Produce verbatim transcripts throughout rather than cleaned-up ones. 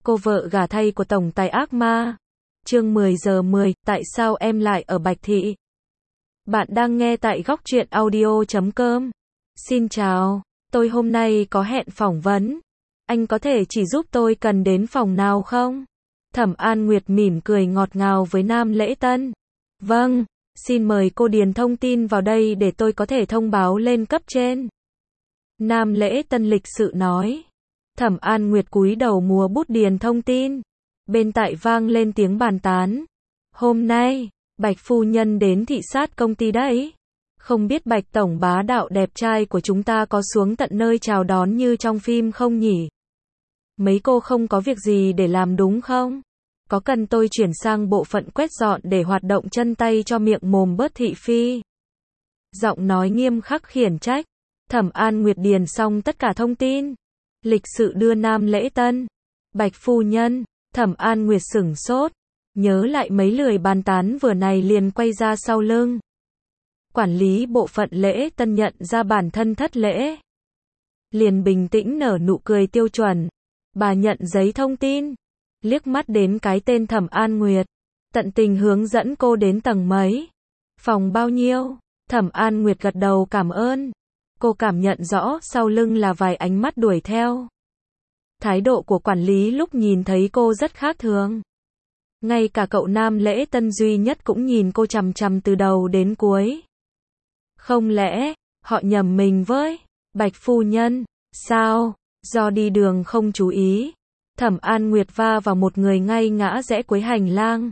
cô vợ gả thay của tổng tài ác ma. Chương mười giờ mười, tại sao em lại ở Bạch Thị? Bạn đang nghe tại góc truyện audio chấm com. Xin chào, tôi hôm nay có hẹn phỏng vấn. Anh có thể chỉ giúp tôi cần đến phòng nào không? Thẩm An Nguyệt mỉm cười ngọt ngào với Nam Lễ Tân. Vâng, xin mời cô điền thông tin vào đây để tôi có thể thông báo lên cấp trên. Nam Lễ Tân lịch sự nói. Thẩm An Nguyệt cúi đầu múa bút điền thông tin. Bên tai vang lên tiếng bàn tán. Hôm nay, Bạch phu nhân đến thị sát công ty đấy. Không biết Bạch tổng bá đạo đẹp trai của chúng ta có xuống tận nơi chào đón như trong phim không nhỉ? Mấy cô không có việc gì để làm đúng không? Có cần tôi chuyển sang bộ phận quét dọn để hoạt động chân tay cho miệng mồm bớt thị phi? Giọng nói nghiêm khắc khiển trách. Thẩm An Nguyệt điền xong tất cả thông tin. Lịch sự đưa Nam Lễ Tân. Bạch phu nhân, Thẩm An Nguyệt sửng sốt. Nhớ lại mấy lời bàn tán vừa này liền quay ra sau lưng. Quản lý bộ phận Lễ Tân nhận ra bản thân thất lễ. Liền bình tĩnh nở nụ cười tiêu chuẩn. Bà nhận giấy thông tin. Liếc mắt đến cái tên Thẩm An Nguyệt. Tận tình hướng dẫn cô đến tầng mấy. Phòng bao nhiêu? Thẩm An Nguyệt gật đầu cảm ơn. Cô cảm nhận rõ sau lưng là vài ánh mắt đuổi theo. Thái độ của quản lý lúc nhìn thấy cô rất khác thường. Ngay cả cậu Nam Lễ Tân duy nhất cũng nhìn cô chằm chằm từ đầu đến cuối. Không lẽ, họ nhầm mình với Bạch phu nhân? Sao? Do đi đường không chú ý. Thẩm An Nguyệt va vào một người ngay ngã rẽ cuối hành lang.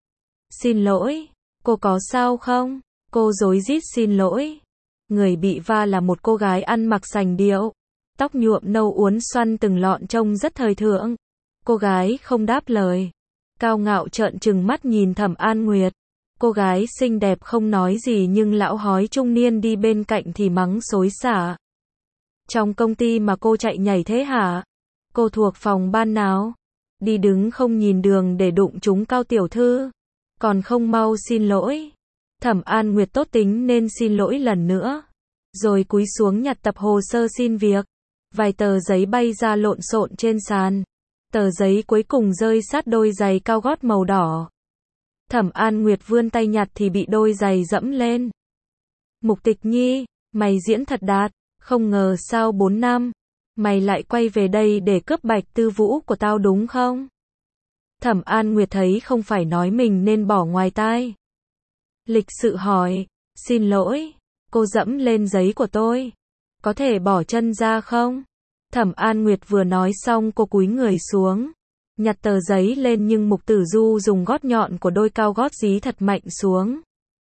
Xin lỗi, cô có sao không? Cô rối rít xin lỗi. Người bị va là một cô gái ăn mặc sành điệu. Tóc nhuộm nâu uốn xoăn từng lọn trông rất thời thượng. Cô gái không đáp lời. Cao ngạo trợn trừng mắt nhìn Thẩm An Nguyệt. Cô gái xinh đẹp không nói gì nhưng lão hói trung niên đi bên cạnh thì mắng xối xả. Trong công ty mà cô chạy nhảy thế hả? Cô thuộc phòng ban nào? Đi đứng không nhìn đường để đụng trúng Cao tiểu thư. Còn không mau xin lỗi. Thẩm An Nguyệt tốt tính nên xin lỗi lần nữa. Rồi cúi xuống nhặt tập hồ sơ xin việc. Vài tờ giấy bay ra lộn xộn trên sàn. Tờ giấy cuối cùng rơi sát đôi giày cao gót màu đỏ. Thẩm An Nguyệt vươn tay nhặt thì bị đôi giày dẫm lên. Mục Tịch Nhi, mày diễn thật đạt. Không ngờ sau bốn năm, mày lại quay về đây để cướp Bạch Tư Vũ của tao đúng không? Thẩm An Nguyệt thấy không phải nói mình nên bỏ ngoài tai. Lịch sự hỏi, xin lỗi, cô dẫm lên giấy của tôi. Có thể bỏ chân ra không? Thẩm An Nguyệt vừa nói xong cô cúi người xuống. Nhặt tờ giấy lên nhưng Mục Tử Du dùng gót nhọn của đôi cao gót dí thật mạnh xuống.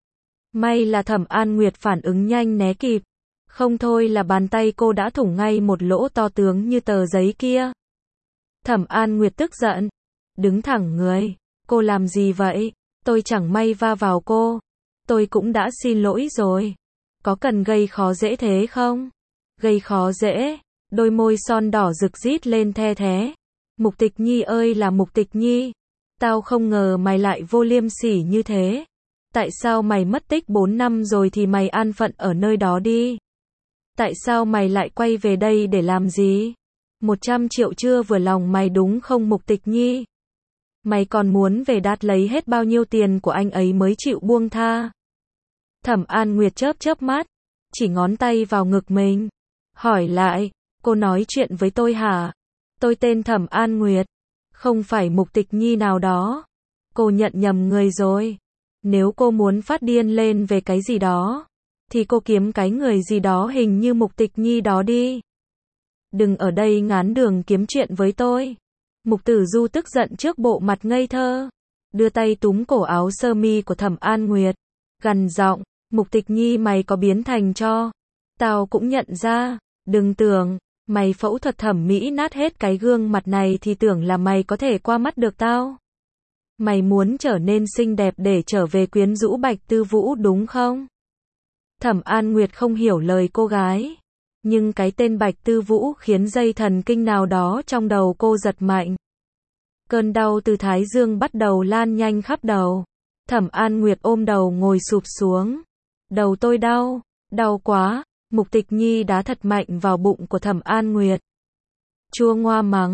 May là Thẩm An Nguyệt phản ứng nhanh né kịp. Không thôi là bàn tay cô đã thủng ngay một lỗ to tướng như tờ giấy kia. Thẩm An Nguyệt tức giận. Đứng thẳng người. Cô làm gì vậy? Tôi chẳng may va vào cô. Tôi cũng đã xin lỗi rồi. Có cần gây khó dễ thế không? Gây khó dễ. Đôi môi son đỏ rực rít lên the thé. Mục Tịch Nhi ơi là Mục Tịch Nhi. Tao không ngờ mày lại vô liêm sỉ như thế. Tại sao mày mất tích bốn năm rồi thì mày an phận ở nơi đó đi? Tại sao mày lại quay về đây để làm gì? Một trăm triệu chưa vừa lòng mày đúng không Mục Tịch Nhi? Mày còn muốn về đạt lấy hết bao nhiêu tiền của anh ấy mới chịu buông tha? Thẩm An Nguyệt chớp chớp mắt, chỉ ngón tay vào ngực mình. Hỏi lại, cô nói chuyện với tôi hả? Tôi tên Thẩm An Nguyệt, không phải Mục Tịch Nhi nào đó. Cô nhận nhầm người rồi. Nếu cô muốn phát điên lên về cái gì đó, thì cô kiếm cái người gì đó hình như Mục Tịch Nhi đó đi. Đừng ở đây ngán đường kiếm chuyện với tôi. Mục Tử Du tức giận trước bộ mặt ngây thơ. Đưa tay túm cổ áo sơ mi của Thẩm An Nguyệt. Gằn giọng, Mục Tịch Nhi mày có biến thành cho. Tao cũng nhận ra. Đừng tưởng, mày phẫu thuật thẩm mỹ nát hết cái gương mặt này thì tưởng là mày có thể qua mắt được tao. Mày muốn trở nên xinh đẹp để trở về quyến rũ Bạch Tư Vũ đúng không? Thẩm An Nguyệt không hiểu lời cô gái. Nhưng cái tên Bạch Tư Vũ khiến dây thần kinh nào đó trong đầu cô giật mạnh. Cơn đau từ thái dương bắt đầu lan nhanh khắp đầu. Thẩm An Nguyệt ôm đầu ngồi sụp xuống. Đầu tôi đau, đau quá. Mục Tịch Nhi đá thật mạnh vào bụng của Thẩm An Nguyệt. Chua ngoa mắng,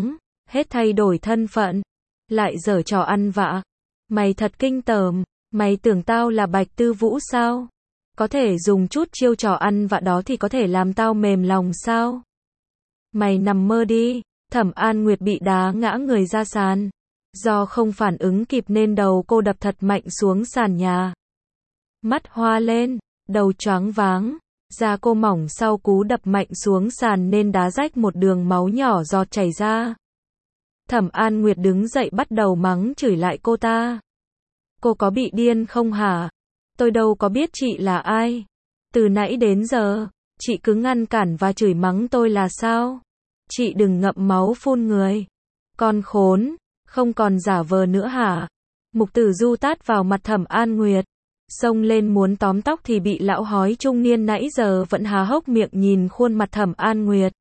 Hết thay đổi thân phận. Lại giở trò ăn vạ. Mày thật kinh tởm. Mày tưởng tao là Bạch Tư Vũ sao? Có thể dùng chút chiêu trò ăn vạ đó thì có thể làm tao mềm lòng sao? Mày nằm mơ đi. Thẩm An Nguyệt bị đá ngã người ra sàn. Do không phản ứng kịp nên đầu cô đập thật mạnh xuống sàn nhà. Mắt hoa lên, đầu choáng váng. Da cô mỏng sau cú đập mạnh xuống sàn nên đá rách một đường máu nhỏ giọt chảy ra. Thẩm An Nguyệt đứng dậy bắt đầu mắng chửi lại cô ta. Cô có bị điên không hả? Tôi đâu có biết chị là ai. Từ nãy đến giờ, chị cứ ngăn cản và chửi mắng tôi là sao? Chị đừng ngậm máu phun người. Con khốn, không còn giả vờ nữa hả? Mục Tử Du tát vào mặt Thẩm An Nguyệt. Xông lên muốn tóm tóc thì bị lão hói trung niên nãy giờ vẫn há hốc miệng nhìn khuôn mặt Thẩm An Nguyệt.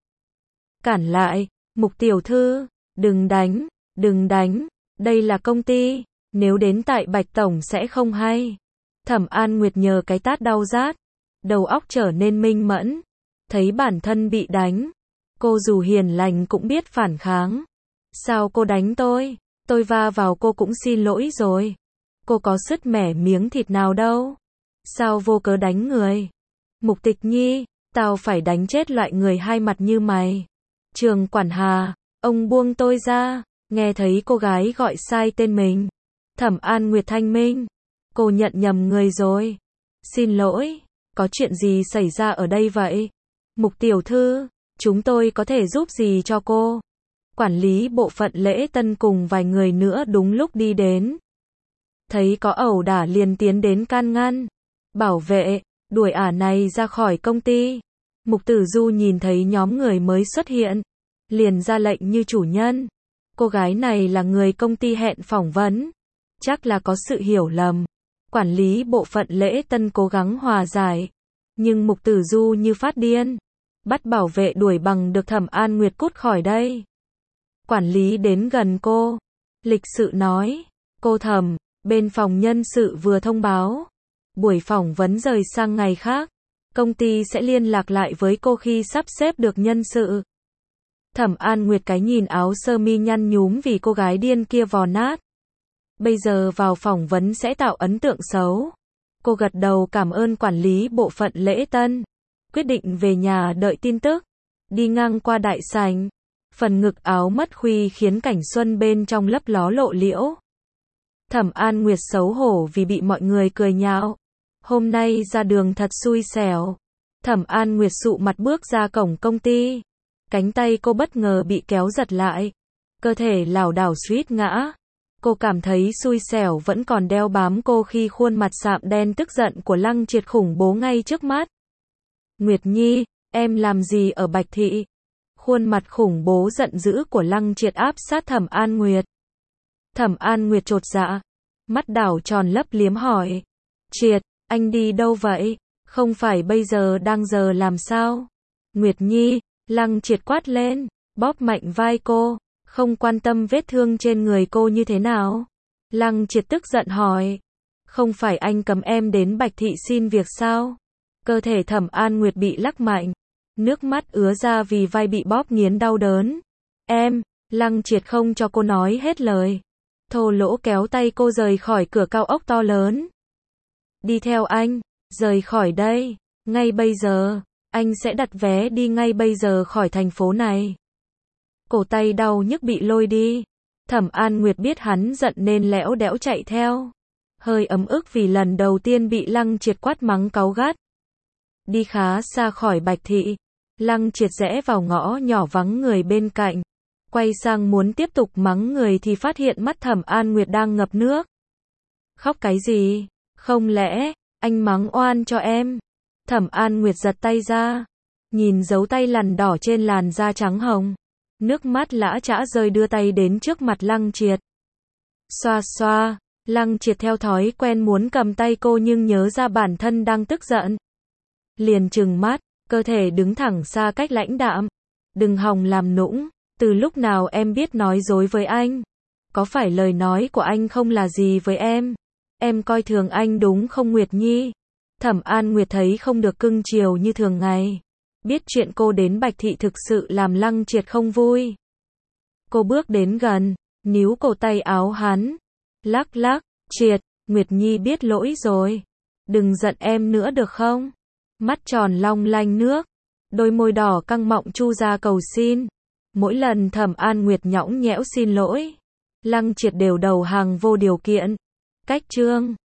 Cản lại, Mục tiểu thư, đừng đánh, đừng đánh, đây là công ty, nếu đến tại Bạch Tổng sẽ không hay. Thẩm An Nguyệt nhờ cái tát đau rát, đầu óc trở nên minh mẫn, thấy bản thân bị đánh. Cô dù hiền lành cũng biết phản kháng. Sao cô đánh tôi? Tôi va vào cô cũng xin lỗi rồi. Cô có sứt mẻ miếng thịt nào đâu. Sao vô cớ đánh người? Mục Tịch Nhi, tao phải đánh chết loại người hai mặt như mày. Trường Quản Hà, ông buông tôi ra. Nghe thấy cô gái gọi sai tên mình. Thẩm An Nguyệt thanh minh. Cô nhận nhầm người rồi. Xin lỗi, có chuyện gì xảy ra ở đây vậy? Mục tiểu thư, chúng tôi có thể giúp gì cho cô? Quản lý bộ phận lễ tân cùng vài người nữa đúng lúc đi đến. Thấy có ẩu đả liền tiến đến can ngăn. Bảo vệ, đuổi ả này ra khỏi công ty. Mục Tử Du nhìn thấy nhóm người mới xuất hiện. Liền ra lệnh như chủ nhân. Cô gái này là người công ty hẹn phỏng vấn. Chắc là có sự hiểu lầm. Quản lý bộ phận lễ tân cố gắng hòa giải. Nhưng Mục Tử Du như phát điên. Bắt bảo vệ đuổi bằng được Thẩm An Nguyệt cút khỏi đây. Quản lý đến gần cô. Lịch sự nói. Cô Thẩm, bên phòng nhân sự vừa thông báo. Buổi phỏng vấn rời sang ngày khác. Công ty sẽ liên lạc lại với cô khi sắp xếp được nhân sự. Thẩm An Nguyệt cái nhìn áo sơ mi nhăn nhúm vì cô gái điên kia vò nát. Bây giờ vào phỏng vấn sẽ tạo ấn tượng xấu. Cô gật đầu cảm ơn quản lý bộ phận lễ tân. Quyết định về nhà đợi tin tức. Đi ngang qua đại sảnh. Phần ngực áo mất khuy khiến cảnh xuân bên trong lấp ló lộ liễu. Thẩm An Nguyệt xấu hổ vì bị mọi người cười nhạo. Hôm nay ra đường thật xui xẻo. Thẩm An Nguyệt sụ mặt bước ra cổng công ty. Cánh tay cô bất ngờ bị kéo giật lại. Cơ thể lảo đảo suýt ngã. Cô cảm thấy xui xẻo vẫn còn đeo bám cô khi khuôn mặt sạm đen tức giận của Lăng Triệt khủng bố ngay trước mắt. Nguyệt Nhi, em làm gì ở Bạch Thị? Khuôn mặt khủng bố giận dữ của Lăng Triệt áp sát Thẩm An Nguyệt. Thẩm An Nguyệt chột dạ. Mắt đảo tròn lấp liếm hỏi. Triệt, anh đi đâu vậy? Không phải bây giờ đang giờ làm sao? Nguyệt Nhi, Lăng Triệt quát lên, bóp mạnh vai cô, không quan tâm vết thương trên người cô như thế nào. Lăng Triệt tức giận hỏi. Không phải anh cấm em đến Bạch Thị xin việc sao? Cơ thể Thẩm An Nguyệt bị lắc mạnh. Nước mắt ứa ra vì vai bị bóp nghiến đau đớn. Em, Lăng Triệt không cho cô nói hết lời. Thô lỗ kéo tay cô rời khỏi cửa cao ốc to lớn. Đi theo anh, rời khỏi đây, ngay bây giờ, anh sẽ đặt vé đi ngay bây giờ khỏi thành phố này. Cổ tay đau nhức bị lôi đi. Thẩm An Nguyệt biết hắn giận nên lẽo đẽo chạy theo. Hơi ấm ức vì lần đầu tiên bị Lăng Triệt quát mắng cáu gắt. Đi khá xa khỏi Bạch Thị. Lăng Triệt rẽ vào ngõ nhỏ vắng người bên cạnh. Quay sang muốn tiếp tục mắng người thì phát hiện mắt Thẩm An Nguyệt đang ngập nước. Khóc cái gì? Không lẽ, anh mắng oan cho em? Thẩm An Nguyệt giật tay ra. Nhìn dấu tay lằn đỏ trên làn da trắng hồng. Nước mắt lã chã rơi đưa tay đến trước mặt Lăng Triệt. Xoa xoa, Lăng Triệt theo thói quen muốn cầm tay cô nhưng nhớ ra bản thân đang tức giận. Liền trừng mắt, cơ thể đứng thẳng xa cách lãnh đạm. Đừng hòng làm nũng, từ lúc nào em biết nói dối với anh? Có phải lời nói của anh không là gì với em? Em coi thường anh đúng không Nguyệt Nhi? Thẩm An Nguyệt thấy không được cưng chiều như thường ngày. Biết chuyện cô đến Bạch Thị thực sự làm Lăng Triệt không vui. Cô bước đến gần, níu cổ tay áo hắn. Lắc lắc, Triệt, Nguyệt Nhi biết lỗi rồi. Đừng giận em nữa được không? Mắt tròn long lanh nước, đôi môi đỏ căng mọng chu ra cầu xin. Mỗi lần Thẩm An Nguyệt nhõng nhẽo xin lỗi, Lăng Triệt đều đầu hàng vô điều kiện. Cách chương